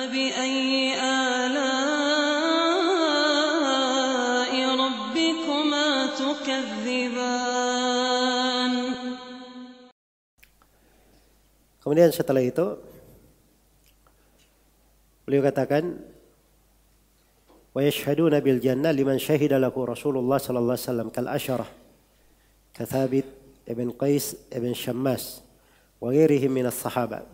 فبأي آلاء ربكما تكذبان. Kemudian setelah itu beliau katakan wa yashhaduna bil jannah liman syahida lahu Rasulullah sallallahu alaihi wasallam kal asyarah ka Thabit ibn Qais ibn Shammas wa ghairihim min as-sahaba.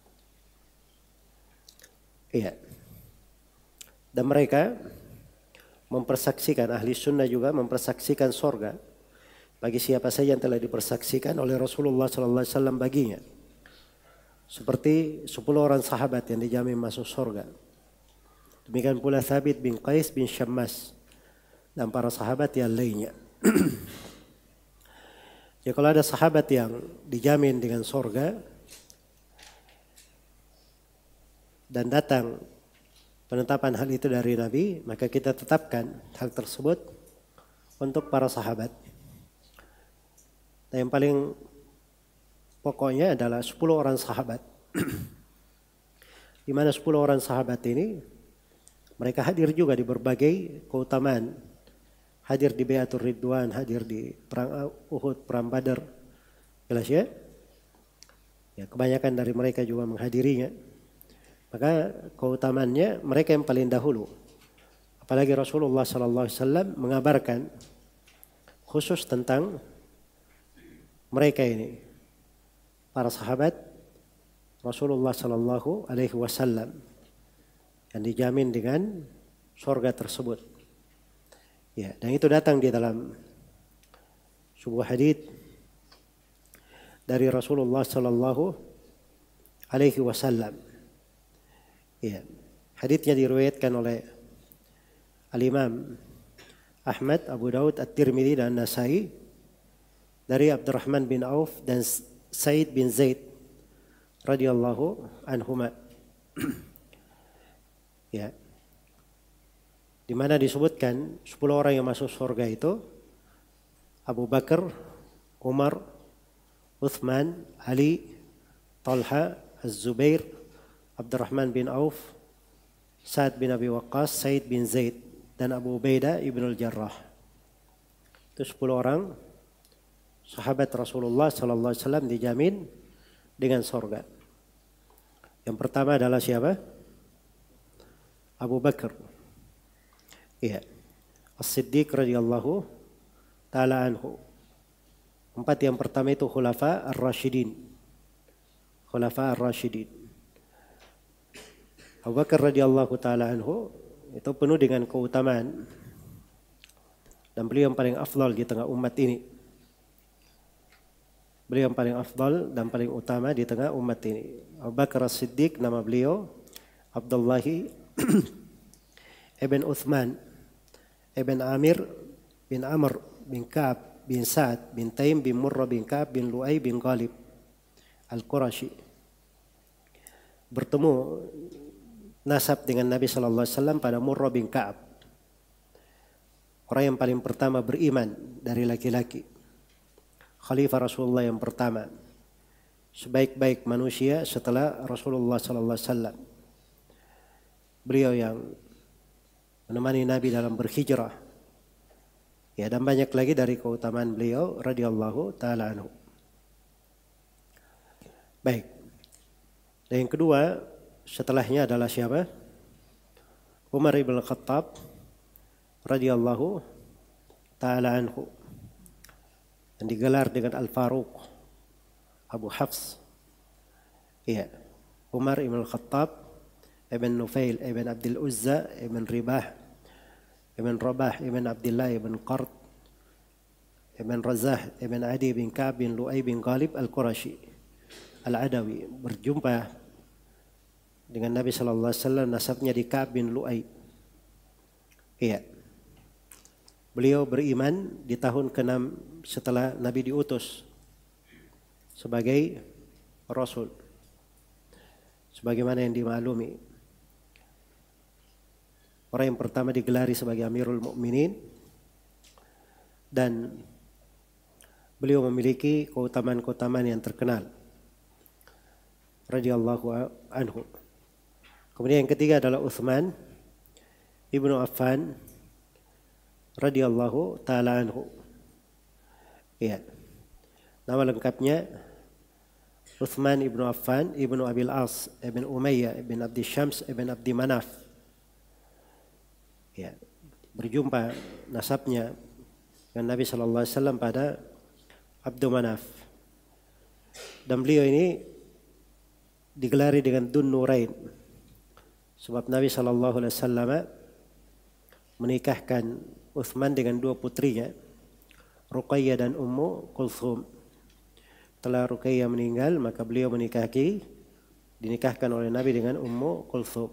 Iya. Dan mereka mempersaksikan, ahli sunnah juga mempersaksikan surga bagi siapa saja yang telah dipersaksikan oleh Rasulullah sallallahu alaihi wasallam baginya. Seperti 10 orang sahabat yang dijamin masuk surga. Demikian pula Thabit bin Qais bin Shammas dan para sahabat yang lainnya. Ya, kalau ada sahabat yang dijamin dengan surga dan datang penetapan hal itu dari Nabi, maka kita tetapkan hal tersebut untuk para sahabat. Dan yang paling pokoknya adalah 10 orang sahabat. Di mana 10 orang sahabat ini mereka hadir juga di berbagai keutamaan. Hadir di Bai'atul Ridwan, hadir di perang Uhud, perang Badar. Jelas ya? Ya, kebanyakan dari mereka juga menghadirinya. Maka keutamaannya mereka yang paling dahulu. Apalagi Rasulullah sallallahu alaihi wasallam mengabarkan khusus tentang mereka ini. Para sahabat Rasulullah sallallahu alaihi wasallam yang dijamin dengan surga tersebut. Ya, dan itu datang di dalam sebuah hadits dari Rasulullah sallallahu alaihi wasallam. Ya, haditsnya diriwayatkan oleh Al-Imam Ahmad, Abu Daud, At-Tirmidzi dan Nasai dari Abdurrahman bin Auf dan Said bin Zaid radhiyallahu anhuma. Ya. Di mana disebutkan 10 orang yang masuk surga itu Abu Bakar, Umar, Uthman, Ali, Talha, Az-Zubair, Abdurrahman bin Auf, Sa'ad bin Abi Waqqas, Said bin Zaid dan Abu Ubaidah ibn al-Jarrah. Itu 10 orang sahabat Rasulullah sallallahu alaihi wasallam dijamin dengan surga. Yang pertama adalah siapa? Abu Bakar. Iya. As-Siddiq radhiyallahu taala anhu. 4 yang pertama itu Khulafa ar-Rasyidin. Khulafa ar-Rasyidin. Abu Bakar radhiyallahu taala anhu itu penuh dengan keutamaan. Dan beliau yang paling afdal di tengah umat ini. Beliau yang paling afdal dan paling utama di tengah umat ini. Abu Bakar As-Siddiq, nama beliau Abdullahi ibn Uthman ibn Amir bin Amr bin Ka'ab bin Sa'ad bin Taim bin Murrah bin Ka'ab bin Lu'ay bin Ghalib Al-Qurashi. Bertemu nasab dengan Nabi sallallahu alaihi wasallam pada Murrah bin Ka'ab. Orang yang paling pertama beriman dari laki-laki. Khalifah Rasulullah yang pertama, sebaik-baik manusia setelah Rasulullah sallallahu alaihi wasallam. Beliau yang menemani Nabi dalam berhijrah. Ya, dan banyak lagi dari keutamaan beliau radhiyallahu taala anhu. Baik. Dan yang kedua setelahnya adalah siapa? Umar ibn Khattab radhiyallahu taala anhu. Yang digelar dengan Al-Faruq, Abu Hafs. Iya, Umar ibn Khattab ibn Nufail ibn Abdul Uzza ibn Ribah ibn Rabah ibn Abdullah ibn Qard ibn Razah ibn Adi bin Ka'ab bin Lu'ay bin Ghalib Al-Qurashi Al-Adawi. Berjumpa dengan Nabi sallallahu alaihi wasallam, nasabnya di Ka'ab bin Lu'ay. Iya. Beliau beriman di tahun ke-6 setelah Nabi diutus sebagai Rasul. Sebagaimana yang dimaklumi. Orang yang pertama digelari sebagai Amirul Mukminin. Dan beliau memiliki keutamaan-keutamaan yang terkenal. Radhiyallahu anhu. Kemudian yang ketiga adalah Utsman ibnu Affan radhiyallahu taala anhu. Ya. Nama lengkapnya Utsman ibnu Affan ibnu Abil As ibn Umayyah ibn Abdi Syams ibn Abdi Manaf. Ya. Berjumpa nasabnya dengan Nabi sallallahu alaihi wasallam pada Abdu Manaf. Dan beliau ini digelari dengan Dun Nurain. Sebab Nabi sallallahu alaihi wasallam menikahkan Utsman dengan dua putrinya, Ruqayyah dan Ummu Kulthum. Setelah Ruqayyah meninggal, maka beliau dinikahkan oleh Nabi dengan Ummu Kulthum.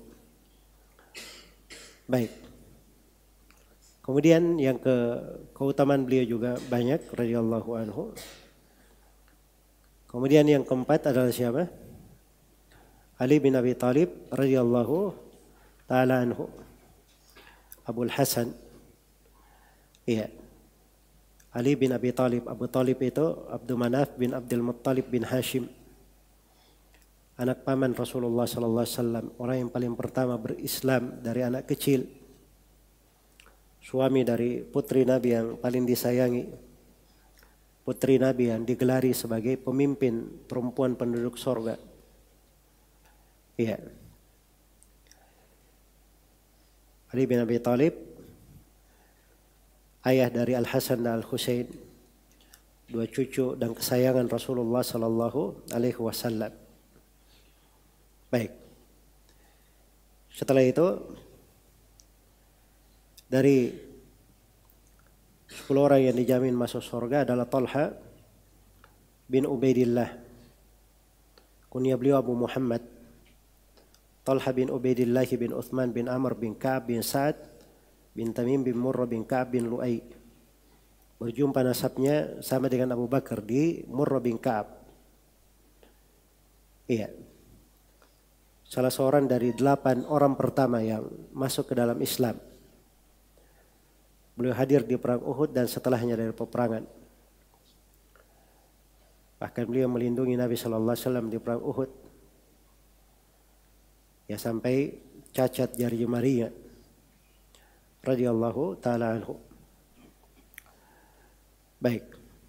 Baik. Kemudian yang keutamaan beliau juga banyak radhiyallahu anhu. Kemudian yang keempat adalah siapa? Ali bin Abi Thalib radhiyallahu taala anhu. Abul Hasan. Iya. Ali bin Abi Thalib. Abu Thalib itu Abdul Manaf bin Abdul Muttalib bin Hashim. Anak paman Rasulullah sallallahu alaihi wasallam, orang yang paling pertama berislam dari anak kecil. Suami dari putri Nabi yang paling disayangi. Putri Nabi yang digelari sebagai pemimpin perempuan penduduk sorga. Iya. Ali bin Abi Thalib, ayah dari Al-Hasan dan Al-Husain, dua cucu dan kesayangan Rasulullah sallallahu alaihi wasallam. Baik. Setelah itu dari 10 orang yang dijamin masuk surga adalah Talha bin Ubaidillah. Kunya beliau Abu Muhammad. Talha bin Ubaidillah bin Uthman bin Amr bin Ka'ab bin Sa'ad bin Tamim bin Murrah bin Ka'ab bin Lu'ay. Berjumpa nasabnya sama dengan Abu Bakar di Murrah bin Ka'ab. Iya. Salah seorang dari 8 orang pertama yang masuk ke dalam Islam. Beliau hadir di perang Uhud dan setelahnya dari peperangan. Bahkan beliau melindungi Nabi sallallahu alaihi wasallam di perang Uhud. Ya sampai cacat jari jemarinya. Radhiyallahu taala anhu. Baik.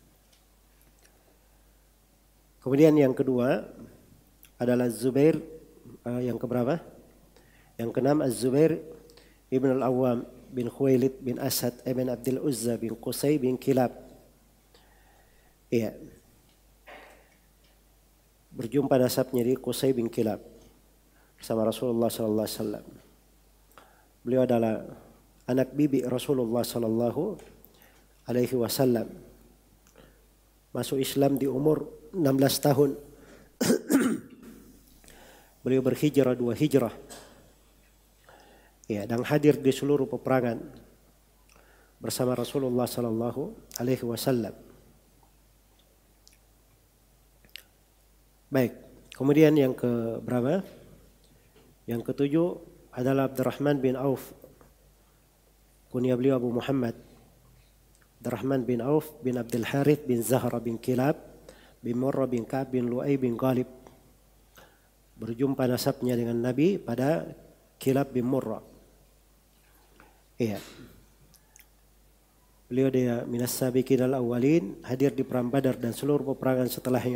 Kemudian yang kedua adalah Zubair, yang keberapa? Yang keenam Az-Zubair ibn al-Awwam bin Khuwailid bin Asad ibn Abdul Uzza bin Qusay bin Kilab. Iya. Berjumpa nasabnya di Qusay bin Kilab bersama Rasulullah sallallahu alaihi wasallam. Beliau adalah anak bibi Rasulullah sallallahu alaihi wasallam. Masuk Islam di umur 16 tahun. Beliau berhijrah 2 hijrah. Ya, dan hadir di seluruh peperangan bersama Rasulullah sallallahu alaihi wasallam. Baik, kemudian yang ke berapa? Yang ketujuh adalah Abdurrahman bin Auf. Kunya beliau Abu Muhammad. Abdurrahman bin Auf bin Abdul Harith bin Zahra bin Kilab bin Murrah bin Ka'ab bin Lu'ay bin Ghalib. Berjumpa nasabnya dengan Nabi pada Kilab bin Murrah. Iya. Beliau dia minas sabiqin al-awwalin, hadir di perang Badar dan seluruh peperangan setelahnya.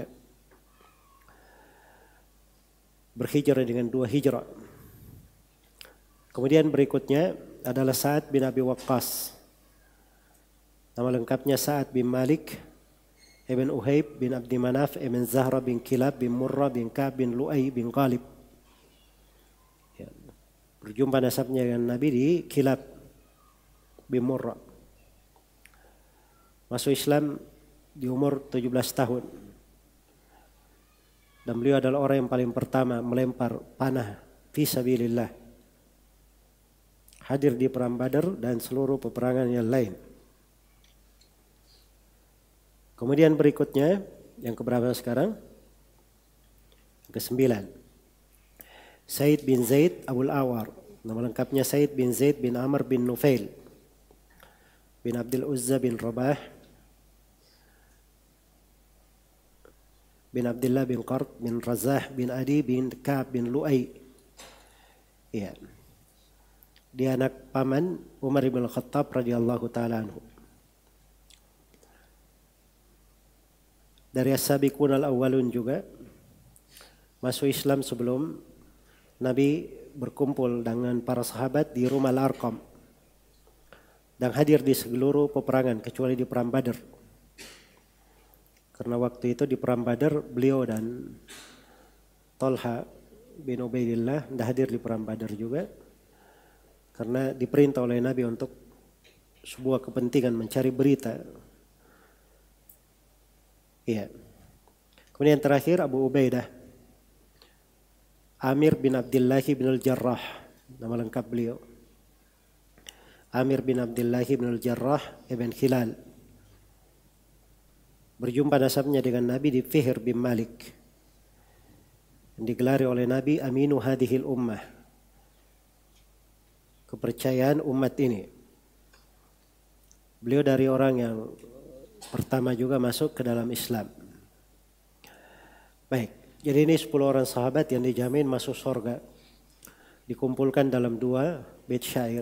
Berhijrah dengan 2 hijrah. Kemudian berikutnya adalah Sa'ad bin Abi Waqqas. Nama lengkapnya Sa'ad bin Malik ibn Uhayb bin Abdi Manaf ibn Zahra bin Kilab bin Murrah bin Ka'ab bin Lu'ay bin Ghalib. Ya. Berjumpa nasabnya dengan Nabi di Kilab bin Murrah. Masuk Islam di umur 17 tahun. Dan beliau adalah orang yang paling pertama melempar panah fi sabilillah. Hadir di perang Badar dan seluruh peperangan yang lain. Kemudian berikutnya yang keberapa sekarang? Ke-9. Said bin Zaid Abul Awar. Nama lengkapnya Said bin Zaid bin Amr bin Nufail bin Abdul Uzza bin Rabah bin Abdullah bin Qart bin Razah bin Adi bin Ka'ab bin Lu'ay. Iya. Dia anak paman Umar bin Khattab radhiyallahu taala anhu. Dari as-sabiqun al-awwalun juga masuk Islam sebelum Nabi berkumpul dengan para sahabat di rumah Al-Arqam dan hadir di seluruh peperangan kecuali di perang Badar. Karena waktu itu di perang Badar beliau dan Talha bin Ubaidillah tidak hadir di perang Badar juga karena diperintah oleh Nabi untuk sebuah kepentingan mencari berita. Iya. Kemudian terakhir Abu Ubaidah Amir bin Abdullah bin Al-Jarrah, nama lengkap beliau Amir bin Abdullah bin Al-Jarrah ibn Hilal. Berjumpa nasabnya dengan Nabi di Fihr bin Malik, yang digelari oleh Nabi Aminu hadhil ummah, kepercayaan umat ini. Beliau dari orang yang pertama juga masuk ke dalam Islam. Baik, jadi ini 10 orang sahabat yang dijamin masuk surga, dikumpulkan dalam 2 bait syair.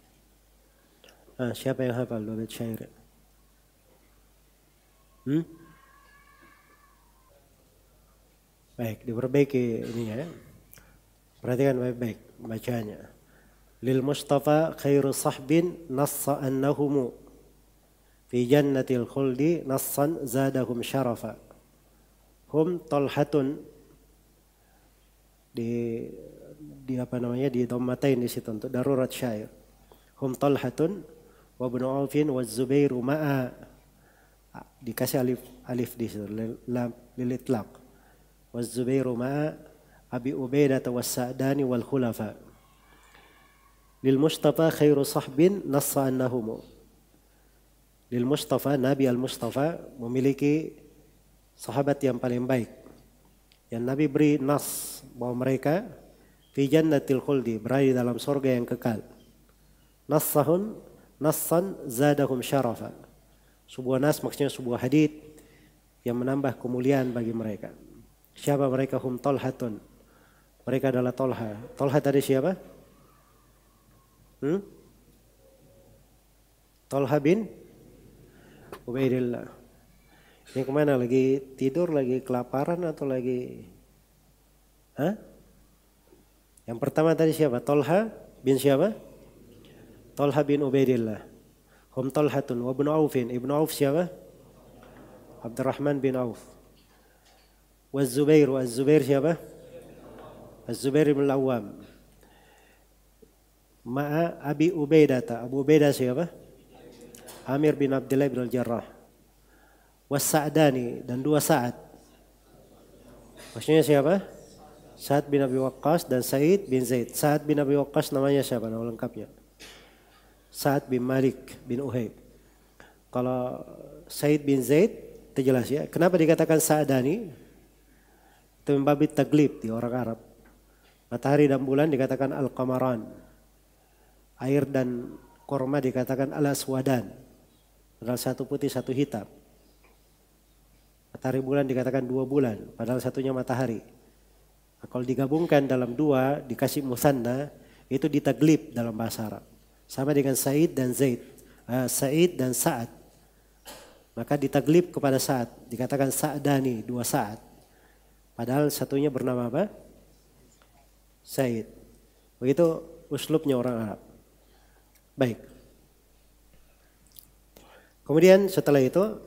Siapa yang hafal 2 bait syair? Baik, diperbaiki ini ya. Perhatikan baik-baik bacanya. Lil Mustafa khairu sahbin nassa annahumu fi jannatil khuldi nassan zadahum syarafa. Hum talhatun di apa namanya di dhammatain di situ untuk darurat syair. Hum talhatun wa ibnu Aufin wa Zubairu ma'a, dikasih alif di situ lil itlaq. Wa Zubairu ma'a Abi Ubaidah was Sa'dani wal khulafa. Lil Mustafa khairu sahbin nassa annahum. Lil Mustafa, Nabi al-Mustafa memiliki sahabat yang paling baik. Yang Nabi beri nas bahwa mereka fi jannatil khuldi, berada di dalam surga yang kekal. Nassahun nassan zadahum syarafa. Sebuah nas maksudnya sebuah hadits yang menambah kemuliaan bagi mereka. Siapa mereka? Hum talhatun. Mereka adalah Talha. Talha tadi siapa? Talha bin Ubaidillah. Ini kemana? Lagi tidur, lagi kelaparan atau lagi? Yang pertama tadi siapa? Talha bin siapa? Talha bin Ubaidillah. Hum Talhatun wa ibnu Aufin. Ibnu Auf siapa? Abdurrahman bin Auf. Wa Zubair. Wa Zubair siapa? Az-Zubair bin Al-Awwam. Ma'a Abi Ubaidah. Abu Ubaidah siapa? Amir bin Abdullah bin Al-Jarrah. Was Sa'dani, dan 2 Sa'ad. Maksudnya siapa? Sa'ad bin Abi Waqqas dan Sa'id bin Zaid. Sa'ad bin Abi Waqqas namanya siapa? Nama lengkapnya Sa'ad bin Malik bin Uhayb. Kalau Sa'id bin Zaid itu jelas ya. Kenapa dikatakan Sa'dani? Itu membabi taglib di orang Arab. Matahari dan bulan dikatakan al-qamaran. Air dan korma dikatakan al-aswadan. Padahal satu putih, satu hitam. Matahari bulan dikatakan 2 bulan, padahal satunya matahari. Nah, kalau digabungkan dalam 2, dikasih musanna, itu ditaglib dalam bahasa Arab. Sama dengan Sa'id dan Zaid. Sa'id dan Sa'ad. Maka ditaglib kepada Sa'ad. Dikatakan Sa'dani, 2 Sa'ad. Padahal satunya bernama apa? Sa'id. Begitu uslubnya orang Arab. Baik. Kemudian setelah itu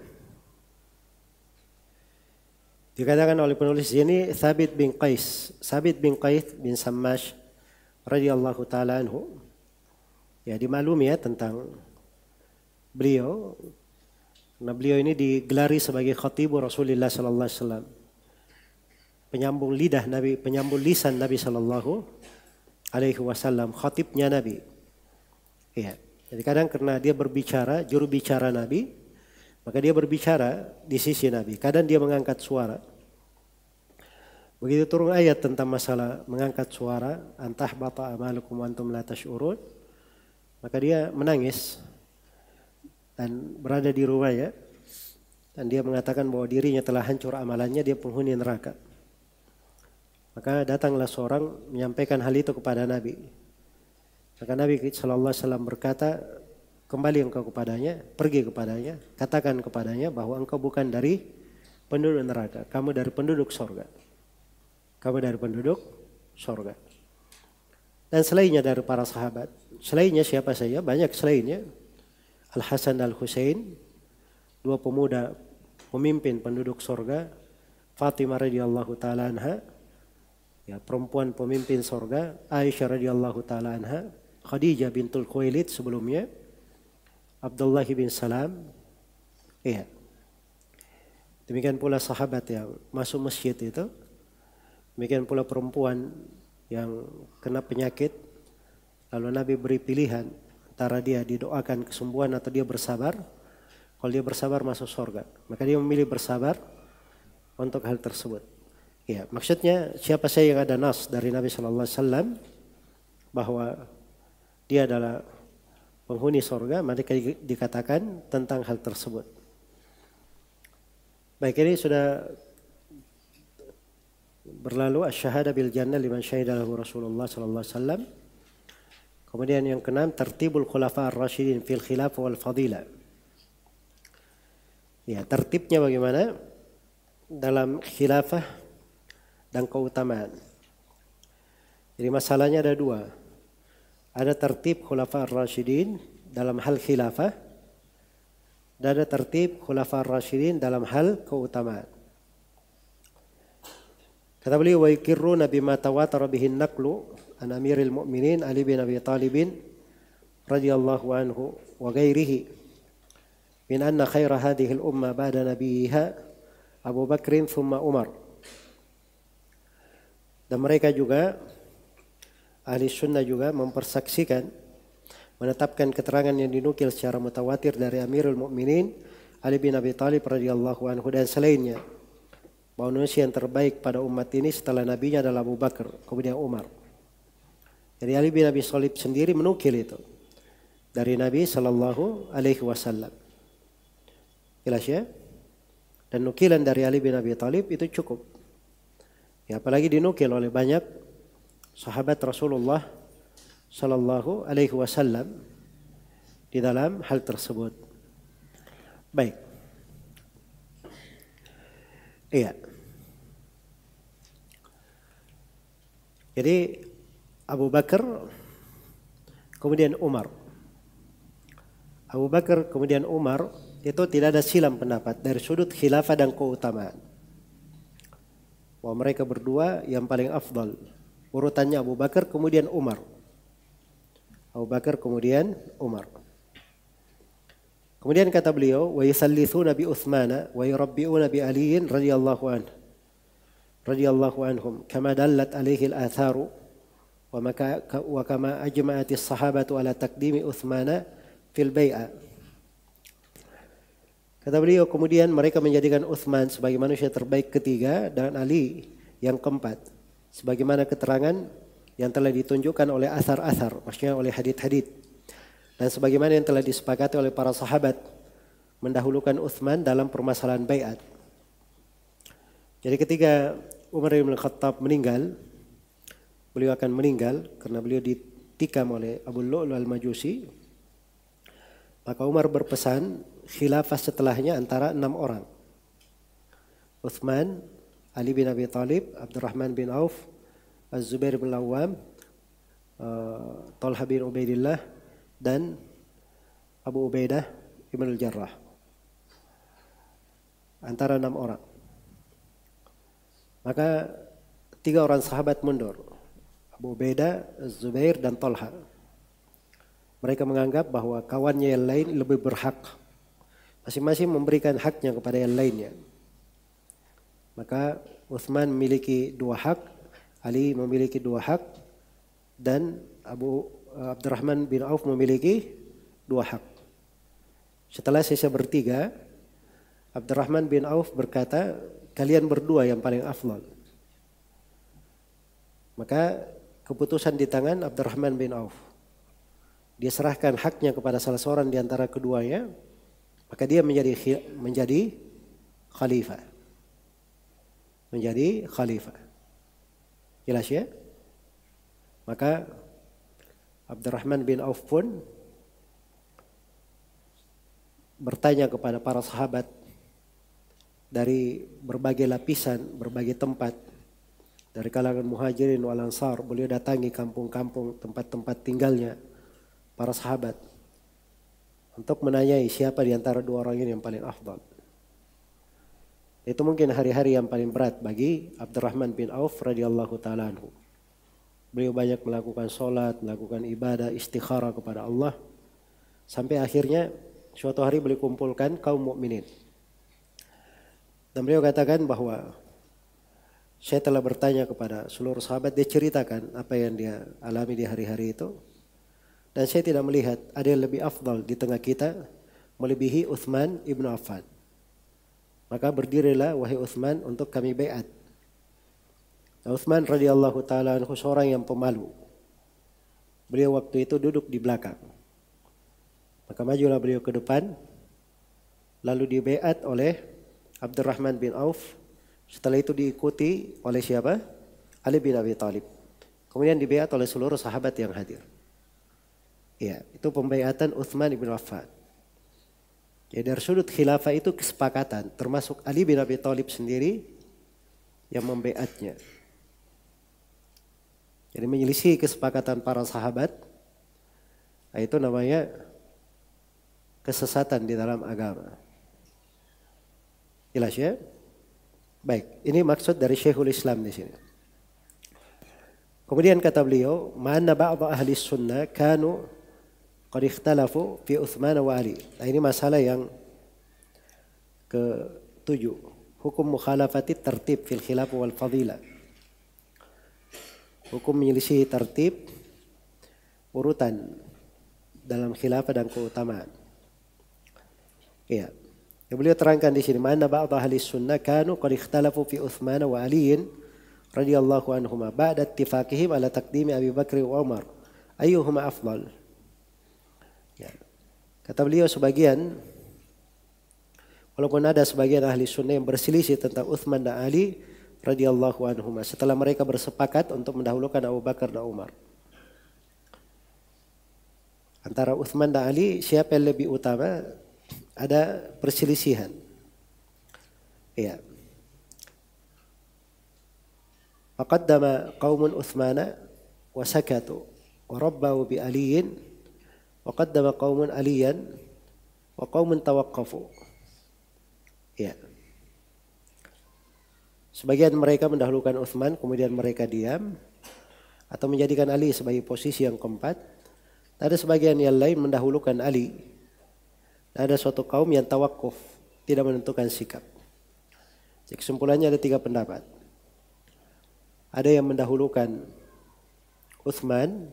dikatakan oleh penulis ini Thabit bin Qais bin Sammash radhiyallahu taala anhu. Ya, dimaklumi ya tentang beliau. Karena beliau ini digelari sebagai khatibu Rasulullah sallallahu alaihi wasallam. Penyambung lidah Nabi, penyambung lisan Nabi sallallahu alaihi wasallam, khatibnya Nabi. Iya. Jadi kadang karena dia berbicara, juru bicara Nabi, maka dia berbicara di sisi Nabi. Kadang dia mengangkat suara. Begitu turun ayat tentang masalah mengangkat suara, antah bata amalukum antum la tash'urun, maka dia menangis dan berada di rumahnya, dan dia mengatakan bahwa dirinya telah hancur amalannya, dia penghuni neraka. Maka datanglah seorang menyampaikan hal itu kepada Nabi. Maka Nabi SAW berkata, kembali engkau kepadanya, pergi kepadanya, katakan kepadanya bahwa engkau bukan dari penduduk neraka, kamu dari penduduk sorga. Kamu dari penduduk sorga. Dan selainnya dari para sahabat, selainnya siapa saja, banyak selainnya. Al-Hasan Al-Husain, dua pemuda pemimpin penduduk sorga. Fatimah radhiyallahu taala anha, ya, perempuan pemimpin sorga. Aisyah radhiyallahu taala anha, Khadijah bintul Khuwailid sebelumnya, Abdullah bin Salam. Iya. Demikian pula sahabat yang masuk masjid itu. Demikian pula perempuan yang kena penyakit. Lalu Nabi beri pilihan antara dia didoakan kesembuhan atau dia bersabar. Kalau dia bersabar masuk surga. Maka dia memilih bersabar untuk hal tersebut. Ya, maksudnya siapa saja yang ada nas dari Nabi Sallallahu Alaihi Wasallam bahwa dia adalah penghuni surga, maka dikatakan tentang hal tersebut. Baik, ini sudah berlalu asyhadu bil jannah liman syahida lahu Rasulullah sallallahu alaihi wasallam. Kemudian yang keenam, tertibul khulafa ar-rasyidin fil khilafah wal fadilah. Ya, tertibnya bagaimana dalam khilafah dan keutamaan. Jadi masalahnya ada dua. Ada tertib khulafa ar-rasyidin dalam hal khilafah, dan ada tertib khulafa ar-rasyidin dalam hal keutamaan. Kata beliau, wa yakirruna bima tawatara bihi an-naqlu an amiril mu'minin Ali bin Abi Thalib radhiyallahu anhu wa ghairihi min anna khaira hadhihi al-umma ba'da nabiyha Abu Bakrin thumma Umar. Dan mereka juga ahli sunnah juga mempersaksikan, menetapkan keterangan yang dinukil secara mutawatir dari Amirul Mukminin Ali bin Abi Thalib radhiyallahu anhu dan selainnya, bahwa manusia yang terbaik pada umat ini setelah nabinya adalah Abu Bakar, kemudian Umar. Jadi Ali bin Abi Thalib sendiri menukil itu dari Nabi sallallahu alaihi wasallam. Jelas ya? Dan nukilan dari Ali bin Abi Thalib itu cukup. Ya, apalagi dinukil oleh banyak sahabat Rasulullah sallallahu alaihi wasallam di dalam hal tersebut. Baik. Iya. Jadi Abu Bakar kemudian Umar. Abu Bakar kemudian Umar itu tidak ada silam pendapat dari sudut khilafah dan keutamaan. Bahwa mereka berdua yang paling afdal. Urutannya Abu Bakar kemudian Umar. Abu Bakar kemudian Umar. Kemudian kata beliau, wa yusallithuna bi Utsman wa yurabbi'una bi Ali radhiyallahu anhu. Radhiyallahu anhum kama dallat alaihi al-atharu wa kama ajma'at as-sahabatu ala taqdimi Utsman fil bai'ah. Kata beliau, kemudian mereka menjadikan Utsman sebagai manusia terbaik ketiga dan Ali yang keempat, sebagaimana keterangan yang telah ditunjukkan oleh asar-asar, maksudnya oleh hadits-hadits, dan sebagaimana yang telah disepakati oleh para sahabat mendahulukan Utsman dalam permasalahan baiat. Jadi ketika Umar bin Khattab meninggal, beliau akan meninggal karena beliau ditikam oleh Abu Lu'lu' al-Majusi, maka Umar berpesan khilafah setelahnya antara 6 orang. Utsman, Ali bin Abi Thalib, Abdurrahman bin Auf, Az-Zubair bin Awam, Talha bin Ubaidillah, dan Abu Ubaidah Ibn al-Jarrah. Antara 6 orang. Maka 3 orang sahabat mundur. Abu Ubaidah, Az-Zubair, dan Talha. Mereka menganggap bahwa kawannya yang lain lebih berhak. Masing-masing memberikan haknya kepada yang lainnya. Maka Utsman memiliki 2 hak, Ali memiliki 2 hak, dan Abdurrahman bin Auf memiliki 2 hak. Setelah sisa bertiga, Abdurrahman bin Auf berkata, kalian berdua yang paling afdal. Maka keputusan di tangan Abdurrahman bin Auf. Dia serahkan haknya kepada salah seorang di antara keduanya, maka dia menjadi khalifah. Menjadi khalifah. Jelas ya? Maka Abdurrahman bin Auf pun bertanya kepada para sahabat dari berbagai lapisan, berbagai tempat, dari kalangan muhajirin wal ansar. Beliau datangi kampung-kampung tempat-tempat tinggalnya para sahabat untuk menanyai siapa di antara dua orang ini yang paling afdal. Itu mungkin hari-hari yang paling berat bagi Abdurrahman bin Auf radhiyallahu taala anhu. Beliau banyak melakukan sholat, melakukan ibadah, istikharah kepada Allah. Sampai akhirnya suatu hari beliau kumpulkan kaum mukminin. Dan beliau katakan bahwa saya telah bertanya kepada seluruh sahabat, dia ceritakan apa yang dia alami di hari-hari itu. Dan saya tidak melihat ada yang lebih afdal di tengah kita melebihi Utsman ibnu Affan. Maka berdirilah wahai Utsman untuk kami baiat. Utsman radhiyallahu taala anhu seorang yang pemalu. Beliau waktu itu duduk di belakang. Maka majulah beliau ke depan, lalu dibaiat oleh Abdurrahman bin Auf. Setelah itu diikuti oleh siapa? Ali bin Abi Thalib. Kemudian dibaiat oleh seluruh sahabat yang hadir. Ya, itu pembaiatan Utsman bin Affan. Jadi dari sudut khilafah itu kesepakatan, termasuk Ali bin Abi Thalib sendiri yang membaiatnya. Jadi menyelisih kesepakatan para sahabat, itu namanya kesesatan di dalam agama. Jelas ya? Baik, ini maksud dari Syekhul Islam di sini. Kemudian kata beliau, "Ma'anna ba'dha ahli sunnah kanu qad ikhtalafu fi Utsman wa Ali." Nah, ini masalah yang ke-7, hukum mukhalafati tertib fil khilaf wal fadilah. Hukum menyelisih tertib urutan dalam khilafah dan keutamaan. Iya. Yang beliau terangkan di sini, mana ba'd ahli sunnah kanu qad ikhtalafu fi Utsman wa Ali radhiyallahu anhuma ba'da ittifaqihim ala taqdimi Abi Bakr wa Umar ayyuhuma afdal. Ya. Kata beliau sebagian, walaupun ada sebagian ahli sunnah yang berselisih tentang Utsman dan Ali radhiyallahu anhuma setelah mereka bersepakat untuk mendahulukan Abu Bakar dan Umar. Antara Utsman dan Ali siapa yang lebih utama? Ada perselisihan. Ya. Faqaddama qaumun Utsmana wa sakatu wa rabbau bi Aliyin wa qaddama qaumun Aliyan wa qaumun tawaqqafu. Ya. Sebagian mereka mendahulukan Utsman, kemudian mereka diam atau menjadikan Ali sebagai posisi yang keempat. Ada sebagian yang lain mendahulukan Ali. Ada suatu kaum yang tawakuf, tidak menentukan sikap. Jadi kesimpulannya ada 3 pendapat. Ada yang mendahulukan Utsman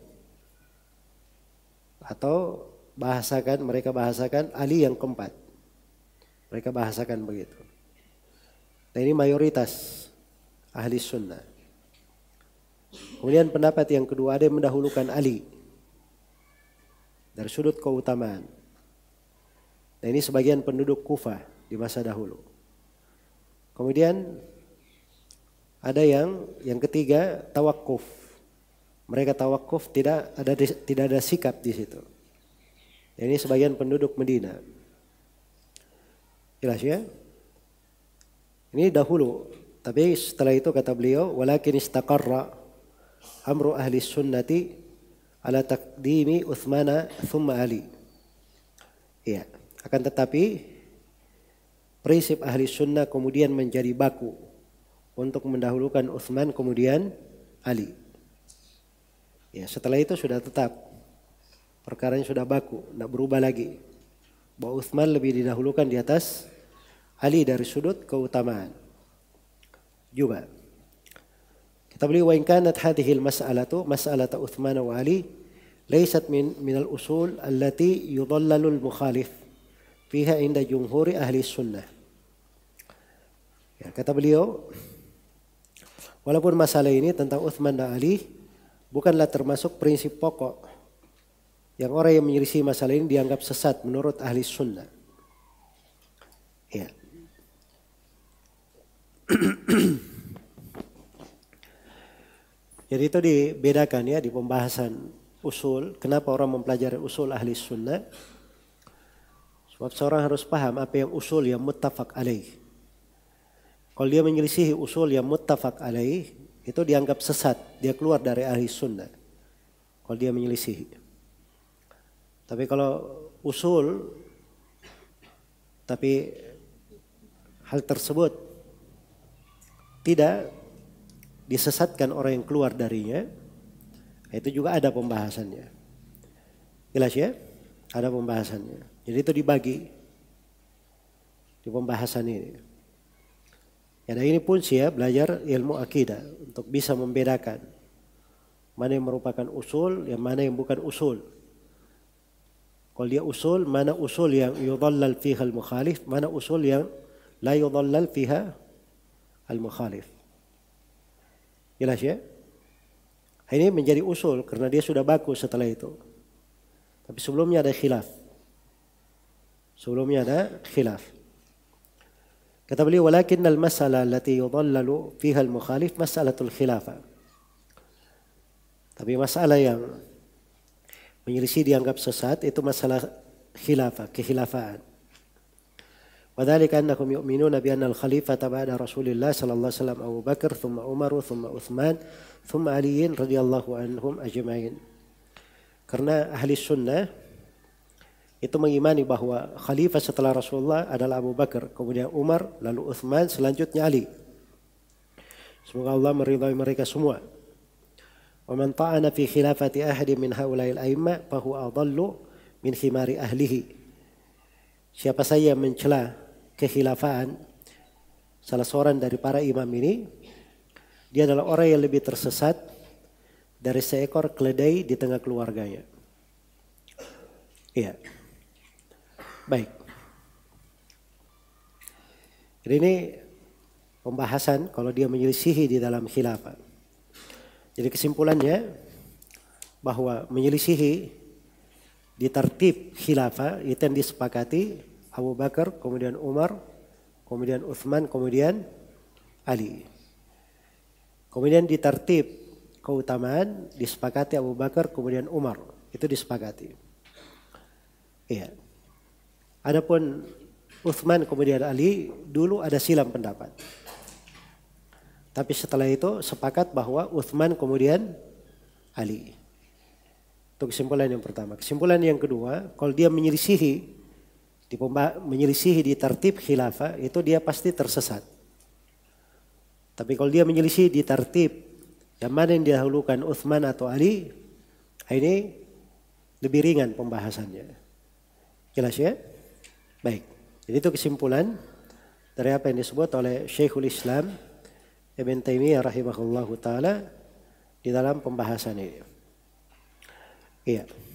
atau mereka bahasakan Ali yang keempat. Mereka bahasakan begitu. Nah, ini mayoritas ahli sunnah. Kemudian pendapat yang kedua, ada yang mendahulukan Ali dari sudut keutamaan. Nah, ini sebagian penduduk Kufah di masa dahulu. Kemudian ada yang ketiga tawakuf. Mereka tawakuf, tidak ada sikap di situ. Nah, ini sebagian penduduk Medina. Jelas ya? Ini dahulu, tapi setelah itu kata beliau, walakin istaqarra amru ahli sunnati ala taqdimi Utsmana thumma Ali. Iya. Akan tetapi prinsip ahli sunnah kemudian menjadi baku untuk mendahulukan Utsman kemudian Ali. Ya, setelah itu sudah tetap perkaranya sudah baku, tidak berubah lagi. Bahwa Utsman lebih didahulukan di atas Ali dari sudut keutamaan. Juga kita beli wa in kanat hadhihi al-mas'alatu mas'alatu Utsman wa Ali laysat min al-usul allati yudallalu al-mukhalif fiha inda jumhuri ahli sunnah. Ya, kata beliau, walaupun masalah ini tentang Utsman dan Ali bukanlah termasuk prinsip pokok yang orang yang menyelisih masalah ini dianggap sesat menurut ahli sunnah. Ya. Jadi itu dibedakan ya di pembahasan usul. Kenapa orang mempelajari usul ahli sunnah? Sebab seorang harus paham apa yang usul yang muttafaq alaih. Kalau dia menyelisihi usul yang muttafaq alaih, itu dianggap sesat. Dia keluar dari ahli sunnah. Kalau dia menyelisihi. Tapi kalau usul, tapi hal tersebut tidak disesatkan orang yang keluar darinya, itu juga ada pembahasannya. Jelas ya? Ada pembahasannya. Jadi itu dibagi di pembahasan ini. Ya, dan ini pun sih ya belajar ilmu akidah untuk bisa membedakan mana yang merupakan usul, yang mana yang bukan usul. Kalau dia usul, mana usul yang yudhallal fiha al-mukhalif, mana usul yang la yudhallal fiha al-mukhalif. Jelas ya? Ini menjadi usul karena dia sudah baku setelah itu. Tapi sebelumnya ada khilaf. Sebelumnya ada khilaf. Kata beliau, walakin al-mas'alah allati yudhallalu fiha al-mukhalif mas'alatul khilafah. Tapi masalah yang menyelisih dianggap sesat itu masalah khilafah, kekhilafaan. وذلك أنهم يؤمنون بأن الخليفة بعد رسول الله صلى الله عليه وسلم أبو بكر ثم عمر ثم عثمان ثم علي رضي الله عنهم أجمعين. Karena ahli sunnah itu mengimani bahwa khalifah setelah Rasulullah adalah Abu Bakar, kemudian Umar, lalu Uthman, selanjutnya Ali. Semoga Allah meridhai mereka semua. Wa man ta'ana fi khilafati ahadin min haula'il a'imma fa huwa adallu min khimari ahlihi. Siapa saja yang mencela kekhilafaan salah seorang dari para imam ini, dia adalah orang yang lebih tersesat dari seekor keledai di tengah keluarganya. Iya. Baik. Jadi ini pembahasan kalau dia menyelisihi di dalam khilafah. Jadi kesimpulannya bahwa menyelisihi di tertib khilafah itu yang disepakati Abu Bakar, kemudian Umar, kemudian Uthman, kemudian Ali. Kemudian di tertib keutamaan disepakati Abu Bakar, kemudian Umar. Itu disepakati. Iya. Adapun Uthman kemudian Ali dulu ada silam pendapat. Tapi setelah itu sepakat bahwa Uthman kemudian Ali. Itu kesimpulan yang pertama. Kesimpulan yang kedua, kalau dia menyelisihi di tertib khilafah, itu dia pasti tersesat. Tapi kalau dia menyelisih di tertib yang mana yang didahulukan Uthman atau Ali, ini lebih ringan pembahasannya. Jelas ya? Baik. Jadi itu kesimpulan dari apa yang disebut oleh Syekhul Islam Ibn Taimiyah rahimahullahu ta'ala di dalam pembahasan ini. Iya.